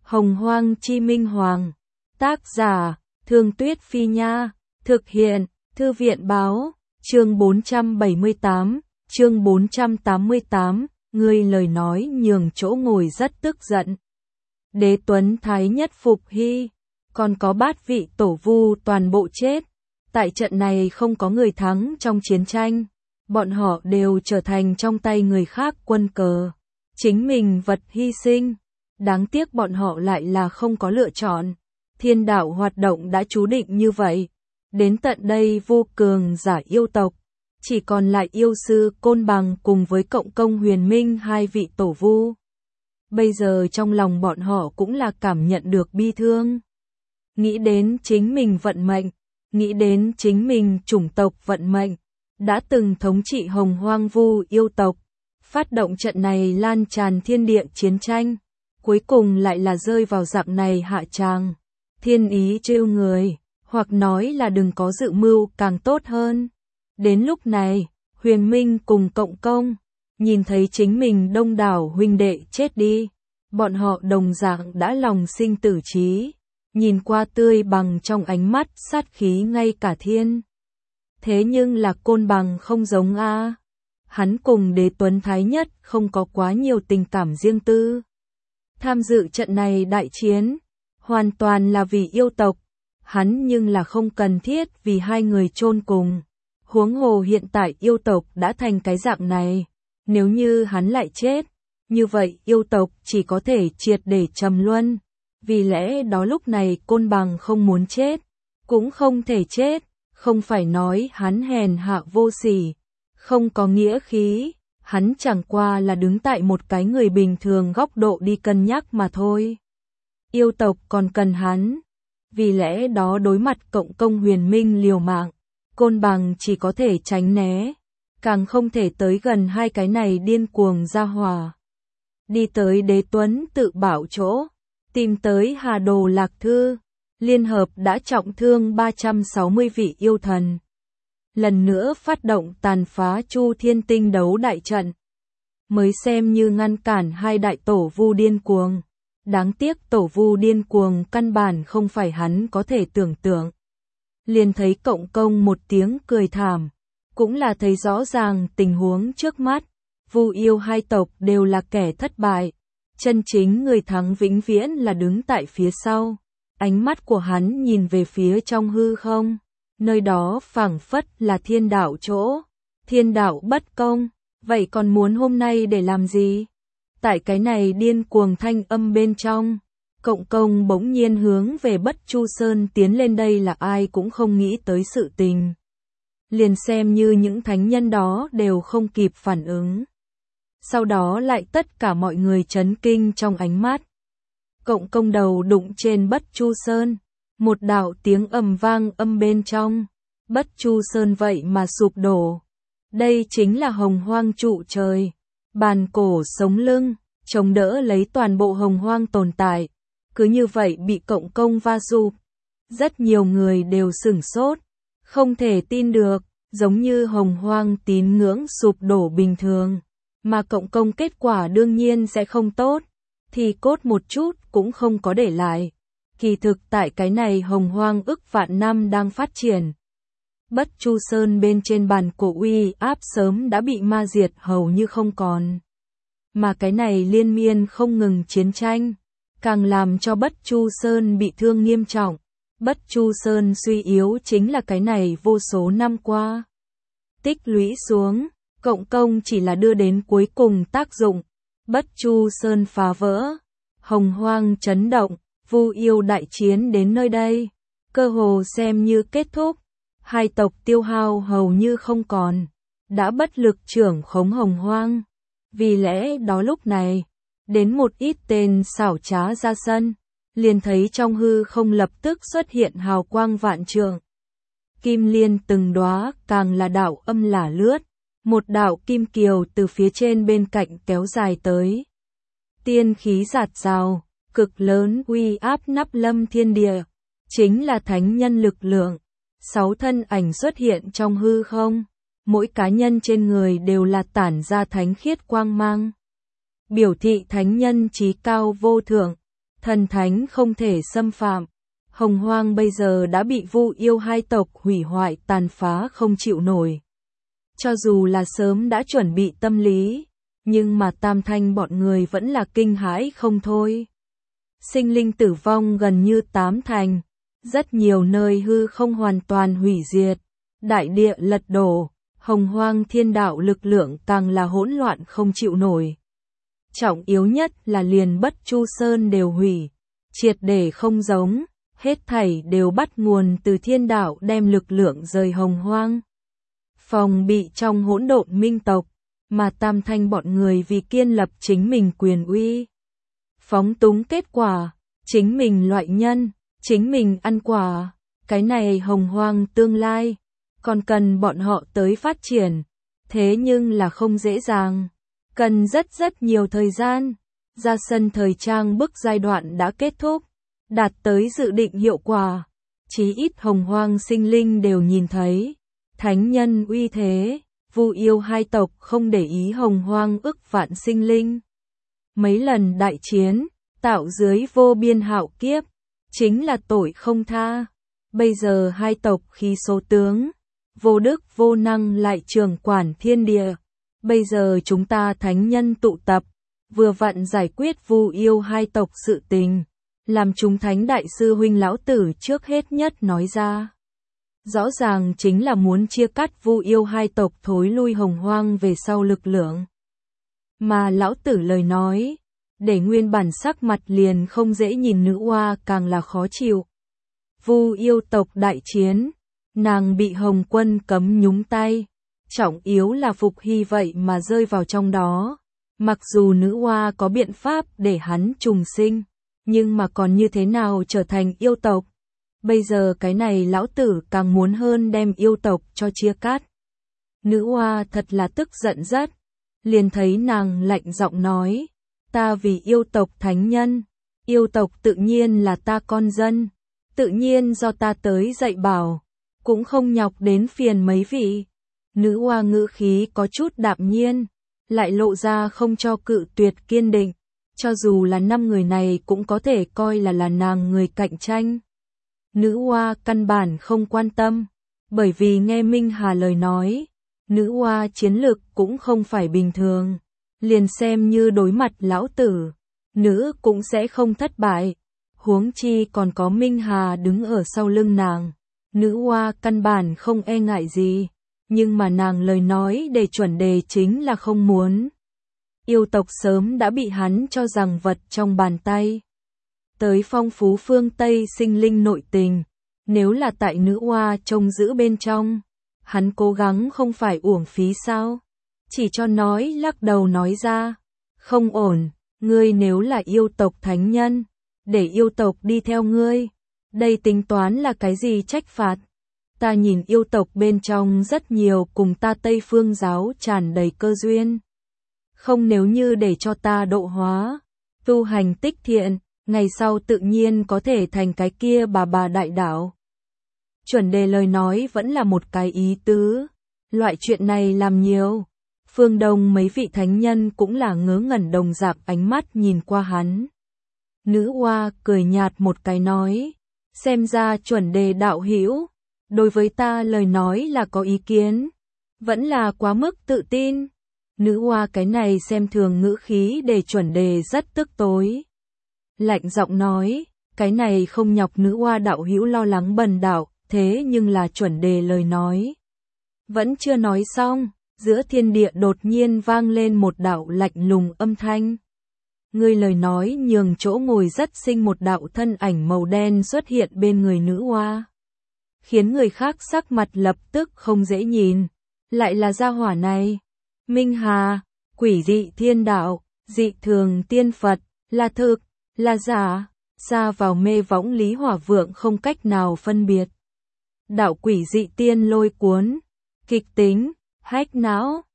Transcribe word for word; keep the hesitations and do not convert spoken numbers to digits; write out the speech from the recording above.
Hồng Hoang Chi Minh Hoàng. Tác giả, Thương Tuyết Phi Nha. Thực hiện, Thư viện Báo. Chương bốn trăm bảy mươi tám, chương bốn trăm tám mươi tám, ngươi lời nói nhường chỗ ngồi rất tức giận. Đế Tuấn Thái nhất phục hy, còn có bát vị tổ vu toàn bộ chết. Tại trận này không có người thắng trong chiến tranh, bọn họ đều trở thành trong tay người khác quân cờ. Chính mình vật hy sinh, đáng tiếc bọn họ lại là không có lựa chọn. Thiên đạo hoạt động đã chú định như vậy. Đến tận đây vô cường giả yêu tộc, chỉ còn lại yêu sư Côn Bằng cùng với Cộng Công Huyền Minh hai vị tổ vu. Bây giờ trong lòng bọn họ cũng là cảm nhận được bi thương. Nghĩ đến chính mình vận mệnh, nghĩ đến chính mình chủng tộc vận mệnh, đã từng thống trị Hồng Hoang vu yêu tộc, phát động trận này lan tràn thiên địa chiến tranh, cuối cùng lại là rơi vào dạng này hạ tràng. Thiên ý trêu người, hoặc nói là đừng có dự mưu càng tốt hơn. Đến lúc này, Huyền Minh cùng Cộng Công, nhìn thấy chính mình đông đảo huynh đệ chết đi, bọn họ đồng dạng đã lòng sinh tử trí, nhìn qua tươi bằng trong ánh mắt sát khí ngay cả thiên. Thế nhưng là Côn Bằng không giống a, hắn cùng Đế Tuấn Thái nhất không có quá nhiều tình cảm riêng tư. Tham dự trận này đại chiến, hoàn toàn là vì yêu tộc, hắn nhưng là không cần thiết vì hai người chôn cùng. Huống hồ hiện tại yêu tộc đã thành cái dạng này, nếu như hắn lại chết, như vậy yêu tộc chỉ có thể triệt để trầm luân. Vì lẽ đó lúc này Côn Bằng không muốn chết, cũng không thể chết, không phải nói hắn hèn hạ vô sỉ, không có nghĩa khí, hắn chẳng qua là đứng tại một cái người bình thường góc độ đi cân nhắc mà thôi. Yêu tộc còn cần hắn, vì lẽ đó đối mặt Cộng Công Huyền Minh liều mạng, Côn Bằng chỉ có thể tránh né, càng không thể tới gần hai cái này điên cuồng gia hỏa. Đi tới Đế Tuấn tự bảo chỗ, tìm tới Hà Đồ Lạc Thư, liên hợp đã trọng thương ba trăm sáu mươi vị yêu thần. Lần nữa phát động tàn phá Chu Thiên Tinh đấu đại trận, mới xem như ngăn cản hai đại tổ vu điên cuồng. Đáng tiếc tổ vu điên cuồng căn bản không phải hắn có thể tưởng tượng. Liền thấy Cộng Công một tiếng cười thảm, cũng là thấy rõ ràng tình huống trước mắt, vu yêu hai tộc đều là kẻ thất bại, chân chính người thắng vĩnh viễn là đứng tại phía sau. Ánh mắt của hắn nhìn về phía trong hư không, nơi đó phảng phất là thiên đạo chỗ, thiên đạo bất công, vậy còn muốn hôm nay để làm gì? Tại cái này điên cuồng thanh âm bên trong, Cộng Công bỗng nhiên hướng về Bất Chu Sơn tiến lên, đây là ai cũng không nghĩ tới sự tình. Liền xem như những thánh nhân đó đều không kịp phản ứng. Sau đó lại tất cả mọi người chấn kinh trong ánh mắt. Cộng Công đầu đụng trên Bất Chu Sơn, một đạo tiếng ầm vang âm bên trong, Bất Chu Sơn vậy mà sụp đổ. Đây chính là Hồng Hoang trụ trời, bàn cổ sống lưng, chống đỡ lấy toàn bộ Hồng Hoang tồn tại, cứ như vậy bị Cộng Công va sụp. Rất nhiều người đều sửng sốt, không thể tin được, giống như Hồng Hoang tín ngưỡng sụp đổ bình thường, mà Cộng Công kết quả đương nhiên sẽ không tốt, thì cốt một chút cũng không có để lại. Kỳ thực tại cái này Hồng Hoang ức vạn năm đang phát triển, Bất Chu Sơn bên trên bàn cổ uy áp sớm đã bị ma diệt hầu như không còn. Mà cái này liên miên không ngừng chiến tranh, càng làm cho Bất Chu Sơn bị thương nghiêm trọng. Bất Chu Sơn suy yếu chính là cái này vô số năm qua tích lũy xuống, Cộng Công chỉ là đưa đến cuối cùng tác dụng. Bất Chu Sơn phá vỡ, Hồng Hoang chấn động, vu yêu đại chiến đến nơi đây, cơ hồ xem như kết thúc. Hai tộc tiêu hao hầu như không còn, đã bất lực trưởng khống Hồng Hoang. Vì lẽ đó lúc này, đến một ít tên xảo trá ra sân, liền thấy trong hư không lập tức xuất hiện hào quang vạn trượng. Kim liên từng đóa, càng là đạo âm lả lướt, một đạo kim kiều từ phía trên bên cạnh kéo dài tới. Tiên khí giạt rào, cực lớn uy áp nắp lâm thiên địa, chính là thánh nhân lực lượng. Sáu thân ảnh xuất hiện trong hư không, mỗi cá nhân trên người đều là tản ra thánh khiết quang mang, biểu thị thánh nhân trí cao vô thượng. thần thánh không thể xâm phạm. Hồng Hoang bây giờ đã bị Vu Yêu hai tộc hủy hoại tàn phá không chịu nổi. Cho dù là sớm đã chuẩn bị tâm lý, nhưng mà Tam Thanh bọn người vẫn là kinh hãi không thôi. Sinh linh tử vong gần như tám thành, rất nhiều nơi hư không hoàn toàn hủy diệt, đại địa lật đổ, Hồng Hoang thiên đạo lực lượng càng là hỗn loạn không chịu nổi. Trọng yếu nhất là liền Bất Chu Sơn đều hủy, triệt để không giống, hết thảy đều bắt nguồn từ thiên đạo đem lực lượng rời Hồng Hoang. Phòng bị trong hỗn độn minh tộc, mà Tam Thanh bọn người vì kiên lập chính mình quyền uy. Phóng túng kết quả, chính mình loại nhân, chính mình ăn quả, cái này Hồng Hoang tương lai, còn cần bọn họ tới phát triển, thế nhưng là không dễ dàng, cần rất rất nhiều thời gian. Ra sân thời trang bức giai đoạn đã kết thúc, đạt tới dự định hiệu quả, chí ít Hồng Hoang sinh linh đều nhìn thấy, thánh nhân uy thế, Vu Yêu hai tộc không để ý Hồng Hoang ức vạn sinh linh. Mấy lần đại chiến, tạo dưới vô biên hạo kiếp, chính là tội không tha. Bây giờ hai tộc khí số tướng, vô đức vô năng lại trưởng quản thiên địa. Bây giờ chúng ta thánh nhân tụ tập, vừa vặn giải quyết Vu Yêu hai tộc sự tình, làm chúng thánh đại sư huynh lão tử trước hết nhất nói ra. Rõ ràng chính là muốn chia cắt Vu Yêu hai tộc thối lui Hồng Hoang về sau lực lượng. Mà lão tử lời nói, để nguyên bản sắc mặt liền không dễ nhìn nữ oa càng là khó chịu. Vu Yêu tộc đại chiến, nàng bị Hồng Quân cấm nhúng tay, trọng yếu là Phục Hy vậy mà rơi vào trong đó. Mặc dù nữ oa có biện pháp để hắn trùng sinh, nhưng mà còn như thế nào trở thành yêu tộc? Bây giờ cái này lão tử càng muốn hơn đem yêu tộc cho chia cắt. Nữ oa thật là tức giận rất, liền thấy nàng lạnh giọng nói, ta vì yêu tộc thánh nhân, yêu tộc tự nhiên là ta con dân, tự nhiên do ta tới dạy bảo, cũng không nhọc đến phiền mấy vị. Nữ oa ngữ khí có chút đạm nhiên, lại lộ ra không cho cự tuyệt kiên định, cho dù là năm người này cũng có thể coi là là nàng người cạnh tranh. Nữ oa căn bản không quan tâm, bởi vì nghe Minh Hà lời nói, nữ oa chiến lực cũng không phải bình thường, liền xem như đối mặt lão tử, nữ cũng sẽ không thất bại, huống chi còn có Minh Hà đứng ở sau lưng nàng, nữ oa căn bản không e ngại gì, nhưng mà nàng lời nói để chuẩn đề chính là không muốn. Yêu tộc sớm đã bị hắn cho rằng vật trong bàn tay. Tới phong phú phương Tây sinh linh nội tình, nếu là tại nữ oa trông giữ bên trong, hắn cố gắng không phải uổng phí sao? Chỉ cho nói lắc đầu nói ra, không ổn, ngươi nếu là yêu tộc thánh nhân, để yêu tộc đi theo ngươi, đây tính toán là cái gì trách phạt? Ta nhìn yêu tộc bên trong rất nhiều cùng ta Tây Phương giáo tràn đầy cơ duyên. Không nếu như để cho ta độ hóa, tu hành tích thiện, ngày sau tự nhiên có thể thành cái kia bà bà đại đạo. Chuẩn đề lời nói vẫn là một cái ý tứ, loại chuyện này làm nhiều. Phương Đông mấy vị thánh nhân cũng là ngớ ngẩn đồng dạng ánh mắt nhìn qua hắn. Nữ oa cười nhạt một cái nói, xem ra chuẩn đề đạo hữu đối với ta lời nói là có ý kiến, vẫn là quá mức tự tin. Nữ oa cái này xem thường ngữ khí để chuẩn đề rất tức tối. Lạnh giọng nói, cái này không nhọc nữ oa đạo hữu lo lắng bần đạo, thế nhưng là chuẩn đề lời nói. Vẫn chưa nói xong, giữa thiên địa đột nhiên vang lên một đạo lạnh lùng âm thanh. Ngươi lời nói nhường chỗ ngồi rất xinh một đạo thân ảnh màu đen xuất hiện bên người nữ oa, khiến người khác sắc mặt lập tức không dễ nhìn. Lại là gia hỏa này. Minh Hà, quỷ dị thiên đạo, dị thường tiên Phật, là thực, là giả, xa vào mê võng Lý Hỏa Vượng không cách nào phân biệt. Đạo quỷ dị tiên lôi cuốn, kịch tính, hách não,